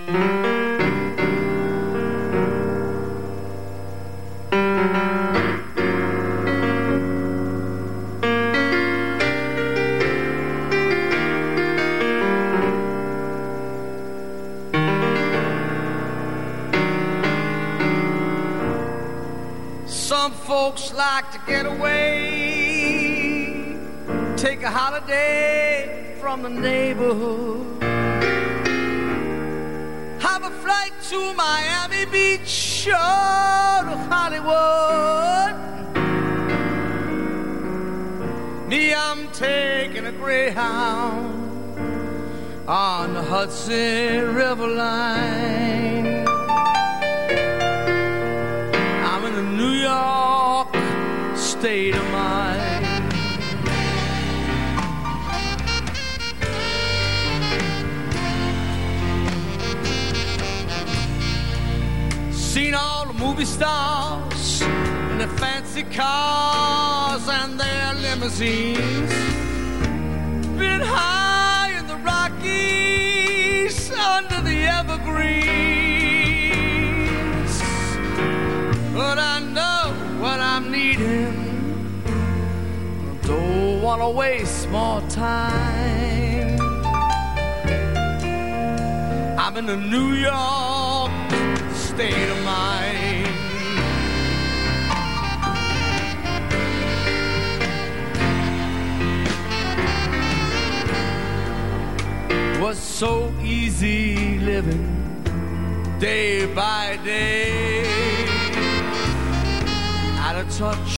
Some folks like to get away, take a holiday from the neighborhood, have a flight to Miami Beach or to Hollywood. Me, I'm taking a Greyhound on the Hudson River line. I'm in the New York state of mind. Seen all the movie stars in their fancy cars and their limousines. Been high in the Rockies under the evergreens. But I know what I'm needing. Don't want to waste more time. I'm in the New York state of mind. Was so easy living day by day, out of touch